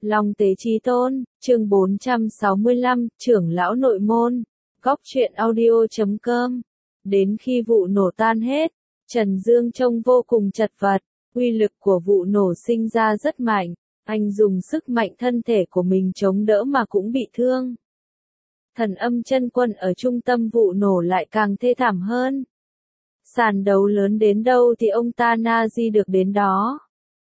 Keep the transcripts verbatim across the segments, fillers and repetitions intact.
Long Tế Chí Tôn, chương bốn trăm sáu mươi lăm, trưởng lão nội môn, góc truyện audio chấm com. Đến khi vụ nổ tan hết, Trần Dương trông vô cùng chật vật, uy lực của vụ nổ sinh ra rất mạnh, anh dùng sức mạnh thân thể của mình chống đỡ mà cũng bị thương. Thần Âm Chân Quân ở trung tâm vụ nổ lại càng thê thảm hơn. Sàn đấu lớn đến đâu thì ông ta na di được đến đó.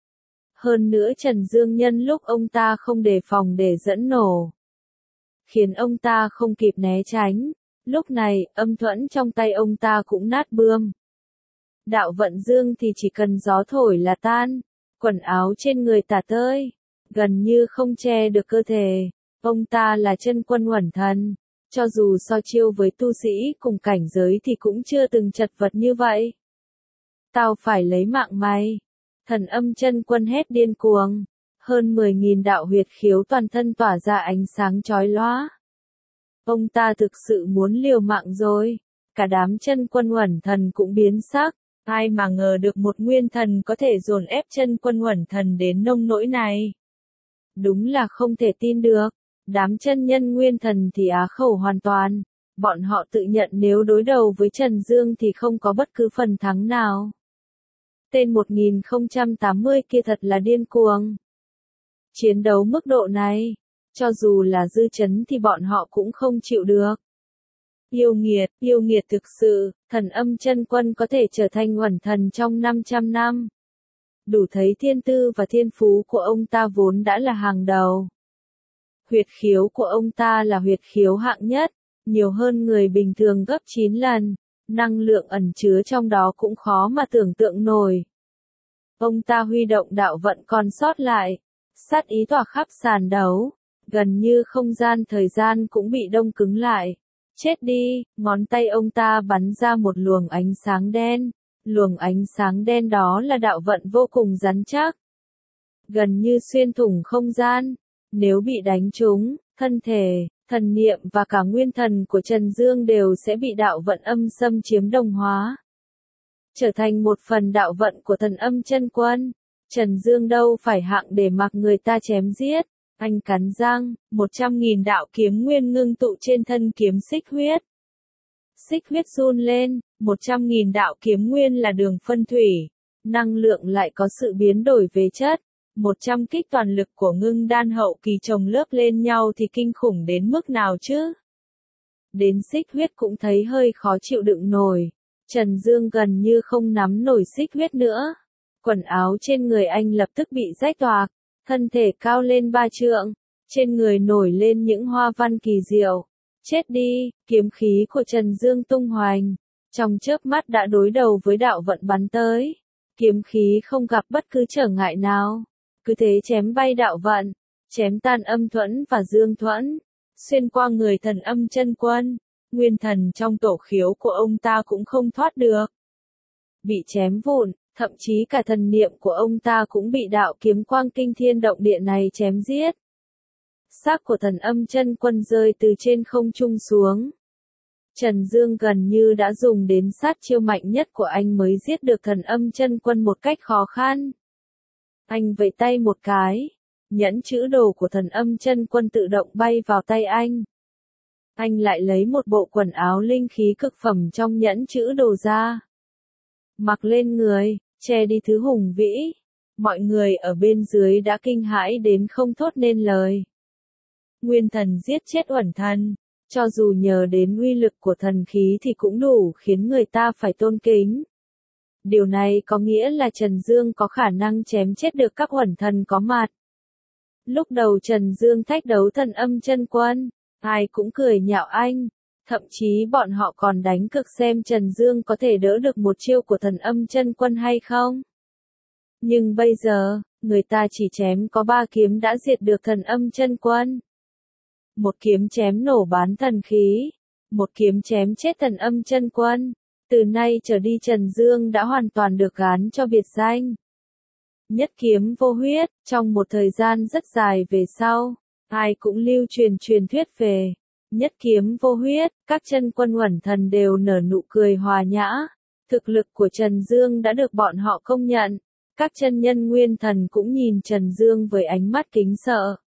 Hơn nữa Trần Dương nhân lúc ông ta không đề phòng để dẫn nổ, khiến ông ta không kịp né tránh. Lúc này, âm thuẫn trong tay ông ta cũng nát bươm. Đạo vận dương thì chỉ cần gió thổi là tan, quần áo trên người tả tơi, gần như không che được cơ thể. Ông ta là chân quân uẩn thần, cho dù so chiêu với tu sĩ cùng cảnh giới thì cũng chưa từng chật vật như vậy. Tao phải lấy mạng mày. Thần Âm Chân Quân hét điên cuồng, hơn mười nghìn đạo huyệt khiếu toàn thân tỏa ra ánh sáng chói lóa. Ông ta thực sự muốn liều mạng rồi, cả đám chân quân uẩn thần cũng biến sắc, ai mà ngờ được một nguyên thần có thể dồn ép chân quân uẩn thần đến nông nỗi này. Đúng là không thể tin được, đám chân nhân nguyên thần thì á khẩu hoàn toàn, bọn họ tự nhận nếu đối đầu với Trần Dương thì không có bất cứ phần thắng nào. Tên một nghìn không trăm tám mươi kia thật là điên cuồng. Chiến đấu mức độ này, cho dù là dư chấn thì bọn họ cũng không chịu được. Yêu nghiệt, yêu nghiệt thực sự, Thần Âm Chân Quân có thể trở thành uẩn thần trong năm trăm năm. Đủ thấy thiên tư và thiên phú của ông ta vốn đã là hàng đầu. Huyệt khiếu của ông ta là huyệt khiếu hạng nhất, nhiều hơn người bình thường gấp chín lần. Năng lượng ẩn chứa trong đó cũng khó mà tưởng tượng nổi. Ông ta huy động đạo vận còn sót lại, sát ý tỏa khắp sàn đấu, gần như không gian thời gian cũng bị đông cứng lại. Chết đi, ngón tay ông ta bắn ra một luồng ánh sáng đen, luồng ánh sáng đen đó là đạo vận vô cùng rắn chắc, gần như xuyên thủng không gian. Nếu bị đánh trúng, thân thể, thần niệm và cả nguyên thần của Trần Dương đều sẽ bị đạo vận âm xâm chiếm đồng hóa, trở thành một phần đạo vận của Thần Âm Chân Quân. Trần Dương đâu phải hạng để mặc người ta chém giết, anh cắn răng, một trăm nghìn đạo kiếm nguyên ngưng tụ trên thân kiếm xích huyết. Xích huyết run lên, một trăm nghìn đạo kiếm nguyên là đường phân thủy, năng lượng lại có sự biến đổi về chất. một trăm kích toàn lực của ngưng đan hậu kỳ chồng lớp lên nhau thì kinh khủng đến mức nào chứ? Đến xích huyết cũng thấy hơi khó chịu đựng nổi. Trần Dương gần như không nắm nổi xích huyết nữa. Quần áo trên người anh lập tức bị rách toạc, thân thể cao lên ba trượng, trên người nổi lên những hoa văn kỳ diệu. Chết đi, kiếm khí của Trần Dương tung hoành, trong chớp mắt đã đối đầu với đạo vận bắn tới. Kiếm khí không gặp bất cứ trở ngại nào, cứ thế chém bay đạo vận, chém tan âm thuẫn và dương thuẫn, xuyên qua người Thần Âm Chân Quân. Nguyên thần trong tổ khiếu của ông ta cũng không thoát được, bị chém vụn, thậm chí cả thần niệm của ông ta cũng bị đạo kiếm quang kinh thiên động địa này chém giết. Xác của Thần Âm Chân Quân rơi từ trên không trung xuống. Trần Dương gần như đã dùng đến sát chiêu mạnh nhất của anh mới giết được Thần Âm Chân Quân một cách khó khăn. Anh vẫy tay một cái, nhẫn chữ đồ của Thần Âm Chân Quân tự động bay vào tay anh. Anh lại lấy một bộ quần áo linh khí cực phẩm trong nhẫn chữ đồ ra, mặc lên người, che đi thứ hùng vĩ. Mọi người ở bên dưới đã kinh hãi đến không thốt nên lời. Nguyên thần giết chết uẩn thần, cho dù nhờ đến uy lực của thần khí thì cũng đủ khiến người ta phải tôn kính. Điều này có nghĩa là Trần Dương có khả năng chém chết được các uẩn thần có mặt. Lúc đầu Trần Dương thách đấu Thần Âm Chân Quân, ai cũng cười nhạo anh, thậm chí bọn họ còn đánh cược xem Trần Dương có thể đỡ được một chiêu của Thần Âm Chân Quân hay không. Nhưng bây giờ, người ta chỉ chém có ba kiếm đã diệt được Thần Âm Chân Quân. Một kiếm chém nổ bán thần khí, một kiếm chém chết Thần Âm Chân Quân. Từ nay trở đi Trần Dương đã hoàn toàn được gán cho biệt danh Nhất Kiếm Vô Huyết. Trong một thời gian rất dài về sau, ai cũng lưu truyền truyền thuyết về Nhất Kiếm Vô Huyết. Các chân quân uẩn thần đều nở nụ cười hòa nhã. Thực lực của Trần Dương đã được bọn họ công nhận. Các chân nhân nguyên thần cũng nhìn Trần Dương với ánh mắt kính sợ.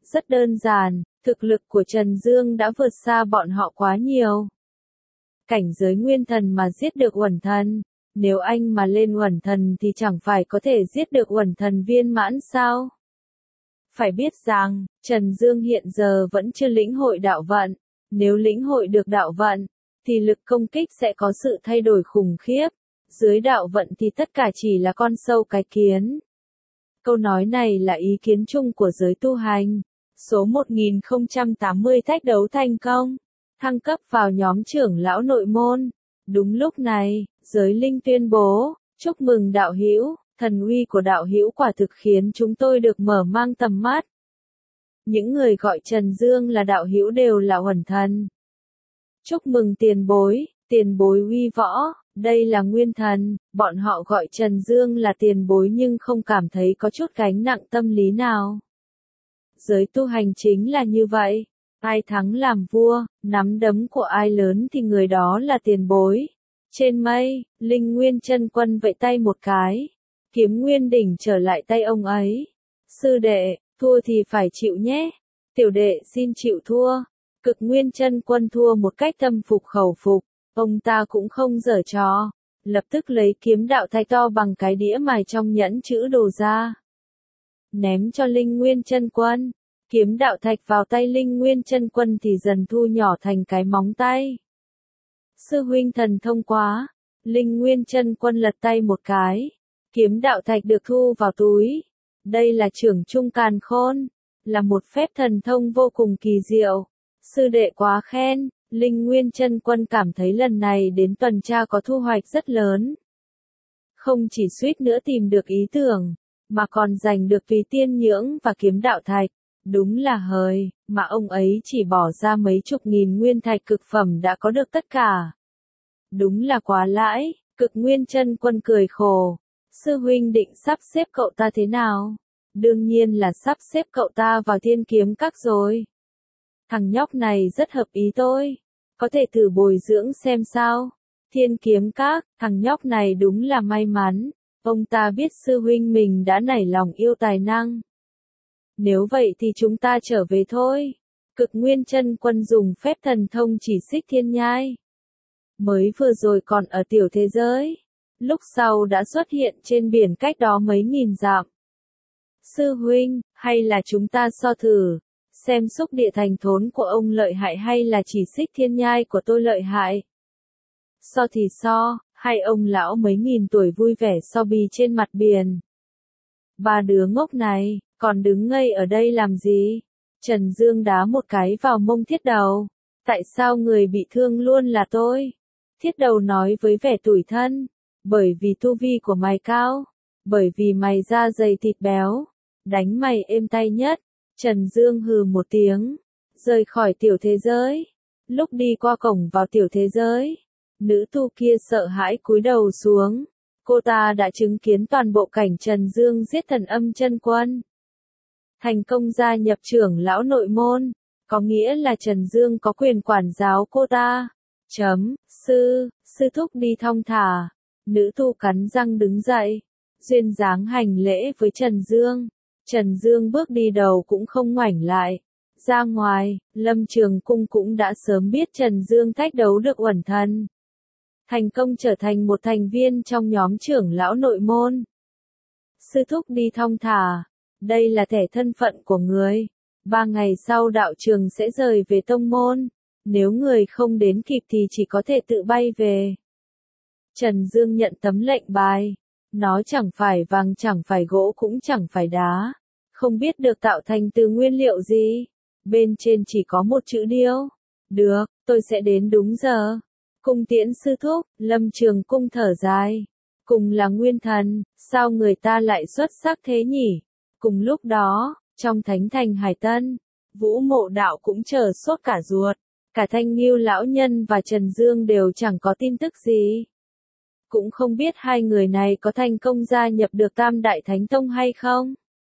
Rất đơn giản, thực lực của Trần Dương đã vượt xa bọn họ quá nhiều. Cảnh giới nguyên thần mà giết được uẩn thần, nếu anh mà lên uẩn thần thì chẳng phải có thể giết được uẩn thần viên mãn sao? Phải biết rằng, Trần Dương hiện giờ vẫn chưa lĩnh hội đạo vận, nếu lĩnh hội được đạo vận, thì lực công kích sẽ có sự thay đổi khủng khiếp, dưới đạo vận thì tất cả chỉ là con sâu cái kiến. Câu nói này là ý kiến chung của giới tu hành. Số một nghìn không trăm tám mươi thách đấu thành công, thăng cấp vào nhóm trưởng lão nội môn. Đúng lúc này, giới linh tuyên bố, chúc mừng đạo hữu, thần uy của đạo hữu quả thực khiến chúng tôi được mở mang tầm mắt. Những người gọi Trần Dương là đạo hữu đều là uẩn thần. Chúc mừng tiền bối, tiền bối uy võ, đây là nguyên thần, bọn họ gọi Trần Dương là tiền bối nhưng không cảm thấy có chút gánh nặng tâm lý nào. Giới tu hành chính là như vậy, ai thắng làm vua, nắm đấm của ai lớn thì người đó là tiền bối. Trên mây, Linh Nguyên Chân Quân vẫy tay một cái, kiếm nguyên đỉnh trở lại tay ông ấy. Sư đệ, thua thì phải chịu nhé. Tiểu đệ xin chịu thua. Cực Nguyên Chân Quân thua một cách tâm phục khẩu phục, ông ta cũng không giở trò, lập tức lấy kiếm đạo thạch to bằng cái đĩa mài trong nhẫn chữ đồ ra. Ném cho Linh Nguyên Chân Quân, kiếm đạo thạch vào tay Linh Nguyên Chân Quân thì dần thu nhỏ thành cái móng tay. Sư huynh thần thông quá, Linh Nguyên Chân Quân lật tay một cái, kiếm đạo thạch được thu vào túi. Đây là trưởng trung càn khôn, là một phép thần thông vô cùng kỳ diệu. Sư đệ quá khen, Linh Nguyên Chân Quân cảm thấy lần này đến tuần tra có thu hoạch rất lớn. Không chỉ suýt nữa tìm được ý tưởng, mà còn giành được tùy tiên nhưỡng và kiếm đạo thạch. Đúng là hời, mà ông ấy chỉ bỏ ra mấy chục nghìn nguyên thạch cực phẩm đã có được tất cả. Đúng là quá lãi, Cực Nguyên Chân Quân cười khổ. Sư huynh định sắp xếp cậu ta thế nào? Đương nhiên là sắp xếp cậu ta vào Thiên Kiếm Các rồi. Thằng nhóc này rất hợp ý tôi. Có thể thử bồi dưỡng xem sao. Thiên Kiếm Các, thằng nhóc này đúng là may mắn. Ông ta biết sư huynh mình đã nảy lòng yêu tài năng. Nếu vậy thì chúng ta trở về thôi. Cực Nguyên Chân Quân dùng phép thần thông chỉ xích thiên nhai. Mới vừa rồi còn ở tiểu thế giới. Lúc sau đã xuất hiện trên biển cách đó mấy nghìn dặm. Sư huynh, hay là chúng ta so thử, xem xúc địa thành thốn của ông lợi hại hay là chỉ xích thiên nhai của tôi lợi hại. So thì so, hai ông lão mấy nghìn tuổi vui vẻ so bì trên mặt biển. Ba đứa ngốc này, còn đứng ngây ở đây làm gì? Trần Dương đá một cái vào mông Thiết Đầu. Tại sao người bị thương luôn là tôi? Thiết Đầu nói với vẻ tủi thân. Bởi vì tu vi của mày cao. Bởi vì mày da dày thịt béo. Đánh mày êm tay nhất. Trần Dương hừ một tiếng. Rời khỏi tiểu thế giới. Lúc đi qua cổng vào tiểu thế giới, nữ tu kia sợ hãi cúi đầu xuống. Cô ta đã chứng kiến toàn bộ cảnh Trần Dương giết Thần Âm Chân Quân. Thành công gia nhập trưởng lão nội môn, có nghĩa là Trần Dương có quyền quản giáo cô ta. Chấm, sư, sư thúc đi thong thả. Nữ tu cắn răng đứng dậy, duyên dáng hành lễ với Trần Dương. Trần Dương bước đi đầu cũng không ngoảnh lại. Ra ngoài, Lâm Trường Cung cũng đã sớm biết Trần Dương thách đấu được uẩn thần. Thành công trở thành một thành viên trong nhóm trưởng lão nội môn. Sư thúc đi thong thả. Đây là thẻ thân phận của người. Ba ngày sau đạo trường sẽ rời về tông môn. Nếu người không đến kịp thì chỉ có thể tự bay về. Trần Dương nhận tấm lệnh bài. Nó chẳng phải vàng chẳng phải gỗ cũng chẳng phải đá. Không biết được tạo thành từ nguyên liệu gì. Bên trên chỉ có một chữ điêu. Được, tôi sẽ đến đúng giờ. Cung tiễn sư thúc, Lâm Trường Cung thở dài. Cùng là nguyên thần, sao người ta lại xuất sắc thế nhỉ? Cùng lúc đó, trong thánh thành Hải Tân, Vũ Mộ Đạo cũng chờ sốt cả ruột. Cả Thanh Nghiêu lão nhân và Trần Dương đều chẳng có tin tức gì. Cũng không biết hai người này có thành công gia nhập được Tam Đại Thánh Tông hay không.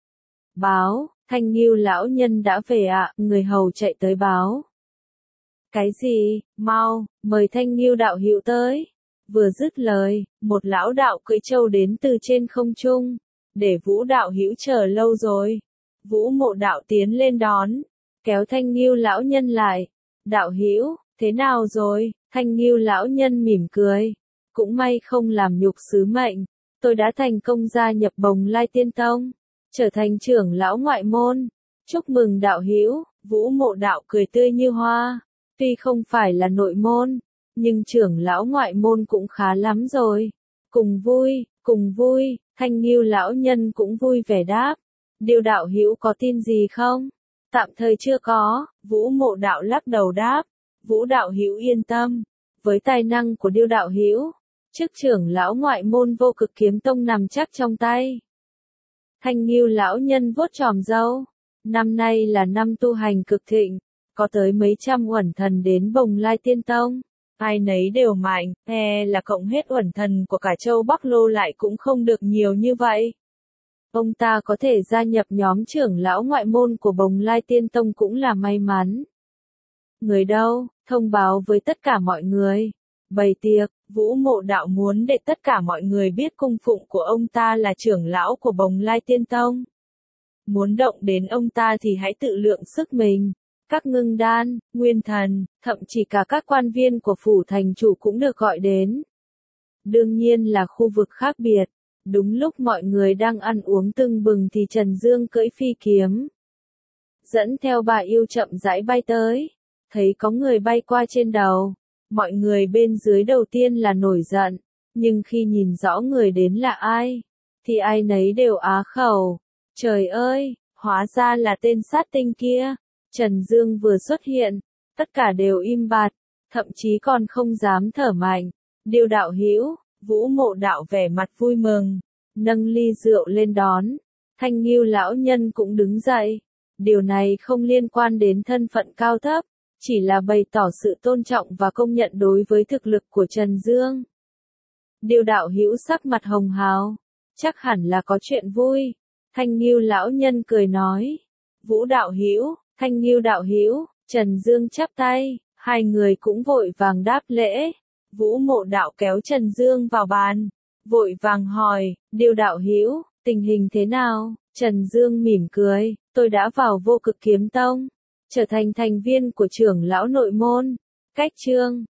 Báo, Thanh Nghiêu lão nhân đã về ạ, à, người hầu chạy tới báo. Cái gì, mau, mời Thanh Nghiêu đạo hữu tới. Vừa dứt lời, một lão đạo cưỡi trâu đến từ trên không trung. Để Vũ đạo hữu chờ lâu rồi. Vũ Mộ Đạo tiến lên đón, kéo Thanh Ngưu lão nhân lại. Đạo hữu, thế nào rồi? Thanh Ngưu lão nhân mỉm cười. Cũng may không làm nhục sứ mệnh, tôi đã thành công gia nhập Bồng Lai Tiên Tông, trở thành trưởng lão ngoại môn. Chúc mừng đạo hữu. Vũ Mộ Đạo cười tươi như hoa. Tuy không phải là nội môn, nhưng trưởng lão ngoại môn cũng khá lắm rồi. Cùng vui, cùng vui, Thanh Ngưu lão nhân cũng vui vẻ đáp. Điêu đạo hữu có tin gì không? Tạm thời chưa có, Vũ Mộ Đạo lắc đầu đáp. Vũ đạo hữu yên tâm, với tài năng của Điêu đạo hữu, chức trưởng lão ngoại môn Vô Cực Kiếm Tông nằm chắc trong tay. Thanh Ngưu lão nhân vuốt chòm râu. Năm nay là năm tu hành cực thịnh, có tới mấy trăm uẩn thần đến Bồng Lai Tiên Tông. Ai nấy đều mạnh, e là cộng hết uẩn thần của cả châu Bắc Lô lại cũng không được nhiều như vậy. Ông ta có thể gia nhập nhóm trưởng lão ngoại môn của Bồng Lai Tiên Tông cũng là may mắn. Người đâu, thông báo với tất cả mọi người. Bày tiệc, Vũ Mộ Đạo muốn để tất cả mọi người biết cung phụng của ông ta là trưởng lão của Bồng Lai Tiên Tông. Muốn động đến ông ta thì hãy tự lượng sức mình. Các ngưng đan, nguyên thần, thậm chí cả các quan viên của phủ thành chủ cũng được gọi đến. Đương nhiên là khu vực khác biệt. Đúng lúc mọi người đang ăn uống tưng bừng thì Trần Dương cưỡi phi kiếm, dẫn theo bà yêu chậm rãi bay tới. Thấy có người bay qua trên đầu, mọi người bên dưới đầu tiên là nổi giận, nhưng khi nhìn rõ người đến là ai, thì ai nấy đều á khẩu. Trời ơi, hóa ra là tên sát tinh kia. Trần Dương vừa xuất hiện, tất cả đều im bặt, thậm chí còn không dám thở mạnh. Điêu đạo hữu, Vũ Mộ Đạo vẻ mặt vui mừng, nâng ly rượu lên đón. Thanh Ngưu lão nhân cũng đứng dậy. Điều này không liên quan đến thân phận cao thấp, chỉ là bày tỏ sự tôn trọng và công nhận đối với thực lực của Trần Dương. Điêu đạo hữu sắc mặt hồng hào, chắc hẳn là có chuyện vui. Thanh Ngưu lão nhân cười nói. Vũ đạo hữu, Thanh Ngưu đạo hữu, Trần Dương chắp tay, hai người cũng vội vàng đáp lễ. Vũ Mộ Đạo kéo Trần Dương vào bàn, vội vàng hỏi, Điêu đạo hữu, tình hình thế nào? Trần Dương mỉm cười, tôi đã vào Vô Cực Kiếm Tông, trở thành thành viên của trưởng lão nội môn. Cách chương